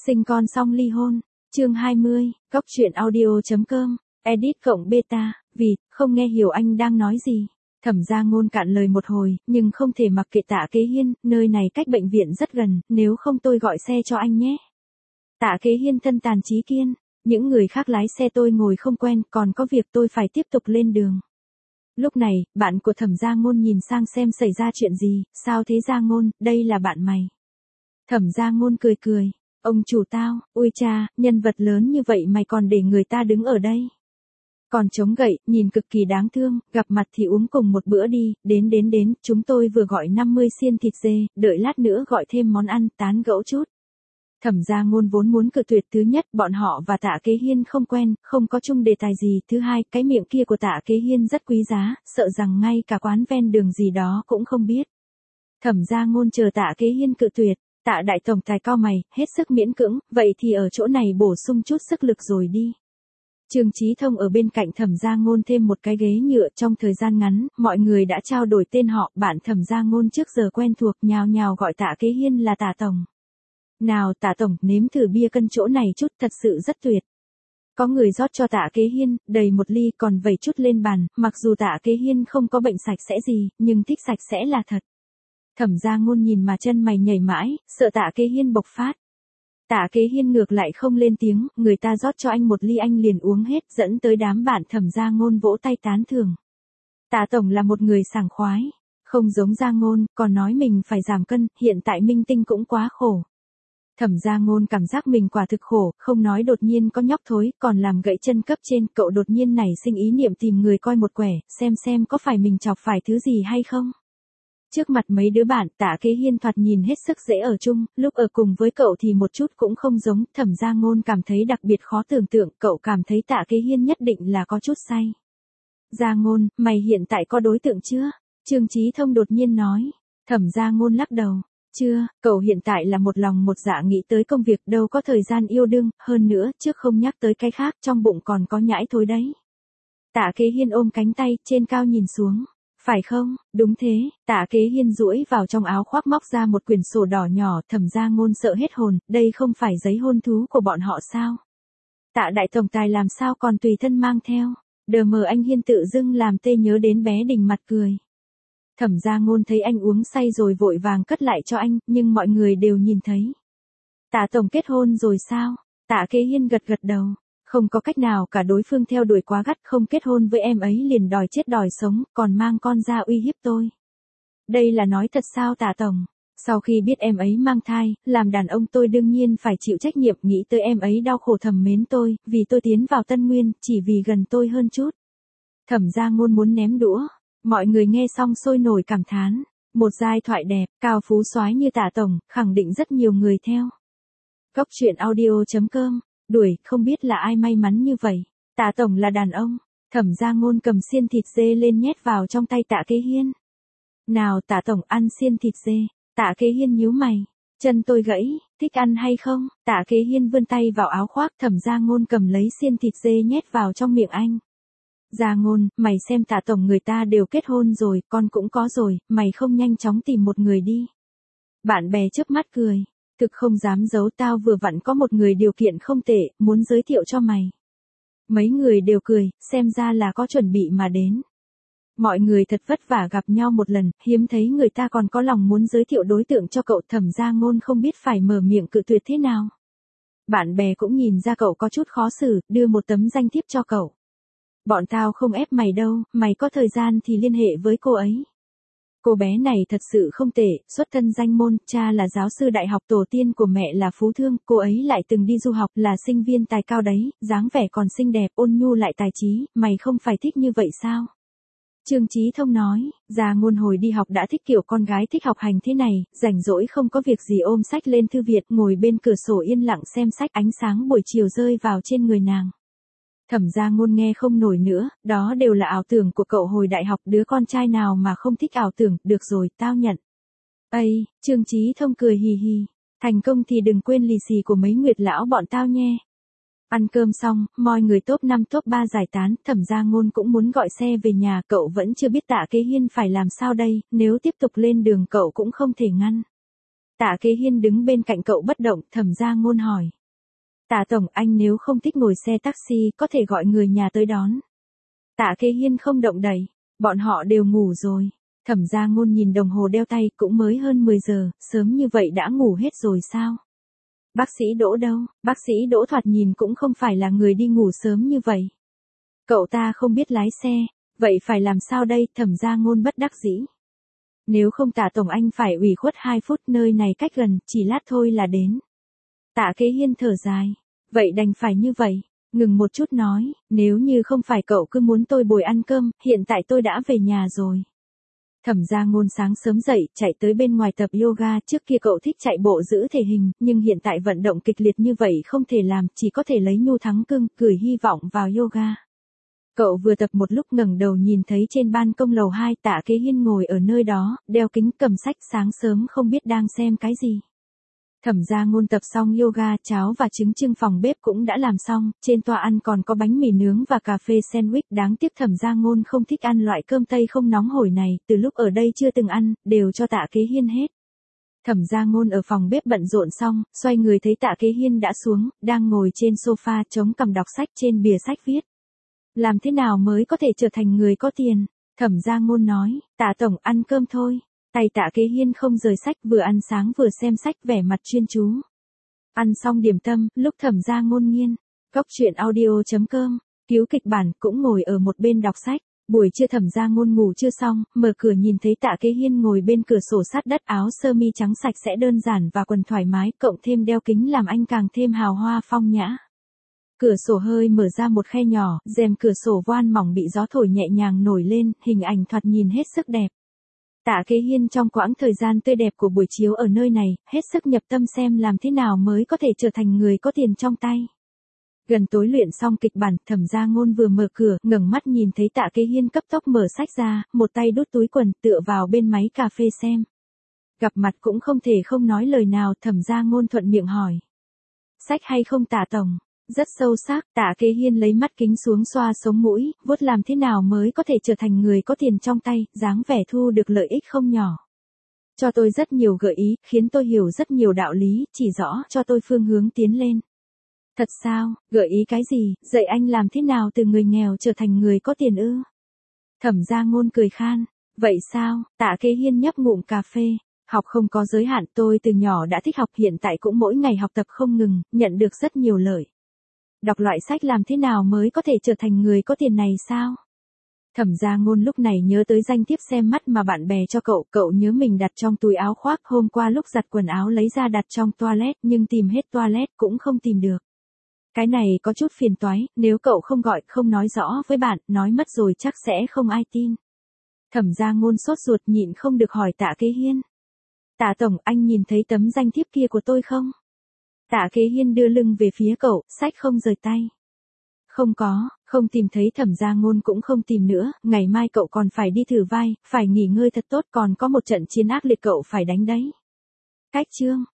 Sinh con xong ly hôn. Chương 20, Cóc truyện audio.com, edit cộng beta, vì, không nghe hiểu anh đang nói gì. Thẩm Gia Ngôn cạn lời một hồi, nhưng không thể mặc kệ Tạ Kế Hiên, nơi này cách bệnh viện rất gần, nếu không tôi gọi xe cho anh nhé. Tạ Kế Hiên thân tàn trí kiên, những người khác lái xe tôi ngồi không quen, còn có việc tôi phải tiếp tục lên đường. Lúc này, bạn của Thẩm Gia Ngôn nhìn sang xem xảy ra chuyện gì, sao thế Gia Ngôn, đây là bạn mày. Thẩm Gia Ngôn cười cười, ông chủ tao, ui cha, nhân vật lớn như vậy mày còn để người ta đứng ở đây. Còn chống gậy, nhìn cực kỳ đáng thương, gặp mặt thì uống cùng một bữa đi, đến, chúng tôi vừa gọi 50 xiên thịt dê, đợi lát nữa gọi thêm món ăn, tán gẫu chút. Thẩm Gia Ngôn vốn muốn cự tuyệt thứ nhất, bọn họ và Tạ Kế Hiên không quen, không có chung đề tài gì, thứ hai, cái miệng kia của Tạ Kế Hiên rất quý giá, sợ rằng ngay cả quán ven đường gì đó cũng không biết. Thẩm Gia Ngôn chờ Tạ Kế Hiên cự tuyệt, Tạ đại tổng tài cau mày, hết sức miễn cưỡng, vậy thì ở chỗ này bổ sung chút sức lực rồi đi. Trương Chí Thông ở bên cạnh Thẩm Gia Ngôn thêm một cái ghế nhựa, trong thời gian ngắn, mọi người đã trao đổi tên họ, bạn Thẩm Gia Ngôn trước giờ quen thuộc, nhào nhào gọi Tạ Kế Hiên là Tạ tổng. Nào Tạ tổng, nếm thử bia cân chỗ này chút, thật sự rất tuyệt. Có người rót cho Tạ Kế Hiên, đầy một ly, còn vẩy chút lên bàn, mặc dù Tạ Kế Hiên không có bệnh sạch sẽ gì, nhưng thích sạch sẽ là thật. Thẩm Gia Ngôn nhìn mà chân mày nhảy mãi, sợ Tạ Kế Hiên bộc phát. Tạ Kế Hiên ngược lại không lên tiếng, người ta rót cho anh một ly anh liền uống hết, dẫn tới đám bạn Thẩm Gia Ngôn vỗ tay tán thưởng. Tạ tổng là một người sảng khoái, không giống Gia Ngôn, còn nói mình phải giảm cân, hiện tại minh tinh cũng quá khổ. Thẩm Gia Ngôn cảm giác mình quả thực khổ, không nói đột nhiên có nhóc thối, còn làm gãy chân cấp trên, cậu đột nhiên nảy sinh ý niệm tìm người coi một quẻ, xem có phải mình chọc phải thứ gì hay không. Trước mặt mấy đứa bạn, Tạ Kế Hiên thoạt nhìn hết sức dễ ở chung, lúc ở cùng với cậu thì một chút cũng không giống, Thẩm Gia Ngôn cảm thấy đặc biệt khó tưởng tượng, cậu cảm thấy Tạ Kế Hiên nhất định là có chút say. Gia Ngôn, mày hiện tại có đối tượng chưa? Trương Chí Thông đột nhiên nói. Thẩm Gia Ngôn lắc đầu. Chưa, cậu hiện tại là một lòng một dạ nghĩ tới công việc, đâu có thời gian yêu đương, hơn nữa, trước không nhắc tới cái khác, trong bụng còn có nhãi thối đấy. Tạ Kế Hiên ôm cánh tay, trên cao nhìn xuống. Phải không, đúng thế, Tạ Kế Hiên duỗi vào trong áo khoác móc ra một quyển sổ đỏ nhỏ, Thẩm Gia Ngôn sợ hết hồn, đây không phải giấy hôn thú của bọn họ sao? Tạ đại tổng tài làm sao còn tùy thân mang theo, đờ mờ anh Hiên tự dưng làm tê nhớ đến bé Đình mặt cười. Thẩm Gia Ngôn thấy anh uống say rồi vội vàng cất lại cho anh, nhưng mọi người đều nhìn thấy. Tạ tổng kết hôn rồi sao? Tạ Kế Hiên gật gật đầu. Không có cách nào cả, đối phương theo đuổi quá gắt, không kết hôn với em ấy liền đòi chết đòi sống, còn mang con ra uy hiếp tôi. Đây là nói thật sao Tạ tổng? Sau khi biết em ấy mang thai, làm đàn ông tôi đương nhiên phải chịu trách nhiệm, nghĩ tới em ấy đau khổ thầm mến tôi, vì tôi tiến vào Tân Nguyên, chỉ vì gần tôi hơn chút. Thẩm Gia Ngôn muốn ném đũa. Mọi người nghe xong sôi nổi cảm thán. Một giai thoại đẹp, cao phú soái như Tạ tổng, khẳng định rất nhiều người theo. Cóc truyện audio.com, đuổi, không biết là ai may mắn như vậy. Tạ tổng là đàn ông. Thẩm Gia Ngôn cầm xiên thịt dê lên nhét vào trong tay Tạ Kế Hiên. Nào Tạ tổng ăn xiên thịt dê. Tạ Kế Hiên nhíu mày. Chân tôi gãy, thích ăn hay không? Tạ Kế Hiên vươn tay vào áo khoác, Thẩm Gia Ngôn cầm lấy xiên thịt dê nhét vào trong miệng anh. Gia Ngôn, mày xem Tạ tổng người ta đều kết hôn rồi, con cũng có rồi, mày không nhanh chóng tìm một người đi. Bạn bè chớp mắt cười, thực không dám giấu, tao vừa vặn có một người điều kiện không tệ, muốn giới thiệu cho mày. Mấy người đều cười, xem ra là có chuẩn bị mà đến. Mọi người thật vất vả gặp nhau một lần, hiếm thấy người ta còn có lòng muốn giới thiệu đối tượng cho cậu. Thẩm Gia Ngôn không biết phải mở miệng cự tuyệt thế nào. Bạn bè cũng nhìn ra cậu có chút khó xử, đưa một tấm danh thiếp cho cậu. Bọn tao không ép mày đâu, mày có thời gian thì liên hệ với cô ấy. Cô bé này thật sự không tệ, xuất thân danh môn, cha là giáo sư đại học, tổ tiên của mẹ là phú thương, cô ấy lại từng đi du học, là sinh viên tài cao đấy, dáng vẻ còn xinh đẹp, ôn nhu lại tài trí, mày không phải thích như vậy sao? Trương Chí Thông nói, Gia Ngôn hồi đi học đã thích kiểu con gái thích học hành thế này, rảnh rỗi không có việc gì ôm sách lên thư viện, ngồi bên cửa sổ yên lặng xem sách, ánh sáng buổi chiều rơi vào trên người nàng. Thẩm Gia Ngôn nghe không nổi nữa, đó đều là ảo tưởng của cậu hồi đại học, đứa con trai nào mà không thích ảo tưởng, được rồi, tao nhận. Ây, Trương Chí Thông cười hì hì, thành công thì đừng quên lì xì của mấy nguyệt lão bọn tao nhé. Ăn cơm xong, mọi người top 5 top 3 giải tán, Thẩm Gia Ngôn cũng muốn gọi xe về nhà, cậu vẫn chưa biết Tạ Kế Hiên phải làm sao đây, nếu tiếp tục lên đường cậu cũng không thể ngăn. Tạ Kế Hiên đứng bên cạnh cậu bất động, Thẩm Gia Ngôn hỏi, Tạ tổng, anh nếu không thích ngồi xe taxi có thể gọi người nhà tới đón. Tạ Kế Hiên không động đậy, bọn họ đều ngủ rồi. Thẩm Gia Ngôn nhìn đồng hồ đeo tay, cũng mới hơn 10 giờ, sớm như vậy đã ngủ hết rồi sao? Bác sĩ Đỗ đâu? Bác sĩ Đỗ thoạt nhìn cũng không phải là người đi ngủ sớm như vậy. Cậu ta không biết lái xe, vậy phải làm sao đây? Thẩm Gia Ngôn bất đắc dĩ. Nếu không Tạ tổng, anh phải ủy khuất 2 phút, nơi này cách gần, chỉ lát thôi là đến. Tạ Kế Hiên thở dài. Vậy đành phải như vậy. Ngừng một chút nói, nếu như không phải cậu cứ muốn tôi bồi ăn cơm, hiện tại tôi đã về nhà rồi. Thẩm Gia Ngôn sáng sớm dậy, chạy tới bên ngoài tập yoga, trước kia cậu thích chạy bộ giữ thể hình, nhưng hiện tại vận động kịch liệt như vậy không thể làm, chỉ có thể lấy nhu thắng cưng, gửi hy vọng vào yoga. Cậu vừa tập một lúc ngẩng đầu nhìn thấy trên ban công lầu 2 Tạ Kế Hiên ngồi ở nơi đó, đeo kính cầm sách, sáng sớm không biết đang xem cái gì. Thẩm Gia Ngôn tập xong yoga, cháo và trứng trưng phòng bếp cũng đã làm xong, trên toa ăn còn có bánh mì nướng và cà phê sandwich, đáng tiếc Thẩm Gia Ngôn không thích ăn loại cơm Tây không nóng hổi này, từ lúc ở đây chưa từng ăn, đều cho Tạ Kế Hiên hết. Thẩm Gia Ngôn ở phòng bếp bận rộn xong, xoay người thấy Tạ Kế Hiên đã xuống, đang ngồi trên sofa chống cằm đọc sách, trên bìa sách viết. Làm thế nào mới có thể trở thành người có tiền? Thẩm Gia Ngôn nói, Tạ tổng, ăn cơm thôi. Tay Tạ Kế Hiên không rời sách, vừa ăn sáng vừa xem sách, vẻ mặt chuyên chú. Ăn xong điểm tâm, lúc Thẩm Gia Ngôn nghiên góc truyện audio.com cứu kịch bản, cũng ngồi ở một bên đọc sách. Buổi trưa Thẩm Gia Ngôn ngủ chưa xong, mở cửa nhìn thấy Tạ Kế Hiên ngồi bên cửa sổ sát đất, áo sơ mi trắng sạch sẽ đơn giản và quần thoải mái, cộng thêm đeo kính làm anh càng thêm hào hoa phong nhã. Cửa sổ hơi mở ra một khe nhỏ, rèm cửa sổ voan mỏng bị gió thổi nhẹ nhàng nổi lên, hình ảnh thoạt nhìn hết sức đẹp. Tạ Kế Hiên trong quãng thời gian tươi đẹp của buổi chiếu ở nơi này, hết sức nhập tâm xem làm thế nào mới có thể trở thành người có tiền trong tay. Gần tối luyện xong kịch bản, Thẩm Gia Ngôn vừa mở cửa, ngẩng mắt nhìn thấy Tạ Kế Hiên cấp tốc mở sách ra, một tay đút túi quần, tựa vào bên máy cà phê xem. Gặp mặt cũng không thể không nói lời nào, Thẩm Gia Ngôn thuận miệng hỏi. Sách hay không Tạ tổng? Rất sâu sắc, Tạ Kế Hiên lấy mắt kính xuống xoa sống mũi, vuốt làm thế nào mới có thể trở thành người có tiền trong tay, dáng vẻ thu được lợi ích không nhỏ. Cho tôi rất nhiều gợi ý, khiến tôi hiểu rất nhiều đạo lý, chỉ rõ cho tôi phương hướng tiến lên. Thật sao, gợi ý cái gì, dạy anh làm thế nào từ người nghèo trở thành người có tiền ư? Thẩm Gia Ngôn cười khan, vậy sao? Tạ Kế Hiên nhấp ngụm cà phê. Học không có giới hạn, tôi từ nhỏ đã thích học, hiện tại cũng mỗi ngày học tập không ngừng, nhận được rất nhiều lợi. Đọc loại sách làm thế nào mới có thể trở thành người có tiền này sao? Thẩm Gia Ngôn lúc này nhớ tới danh thiếp xem mắt mà bạn bè cho cậu nhớ mình đặt trong túi áo khoác, hôm qua lúc giặt quần áo lấy ra đặt trong toilet, nhưng tìm hết toilet cũng không tìm được. Cái này có chút phiền toái, nếu cậu không gọi, không nói rõ với bạn, nói mất rồi chắc sẽ không ai tin. Thẩm Gia Ngôn sốt ruột nhịn không được hỏi Tạ Kế Hiên. Tạ tổng, anh nhìn thấy tấm danh thiếp kia của tôi không? Tạ Kế Hiên đưa lưng về phía cậu, sách không rời tay. Không có, không tìm thấy. Thẩm Gia Ngôn cũng không tìm nữa, ngày mai cậu còn phải đi thử vai, phải nghỉ ngơi thật tốt, còn có một trận chiến ác liệt cậu phải đánh đấy. Cách chương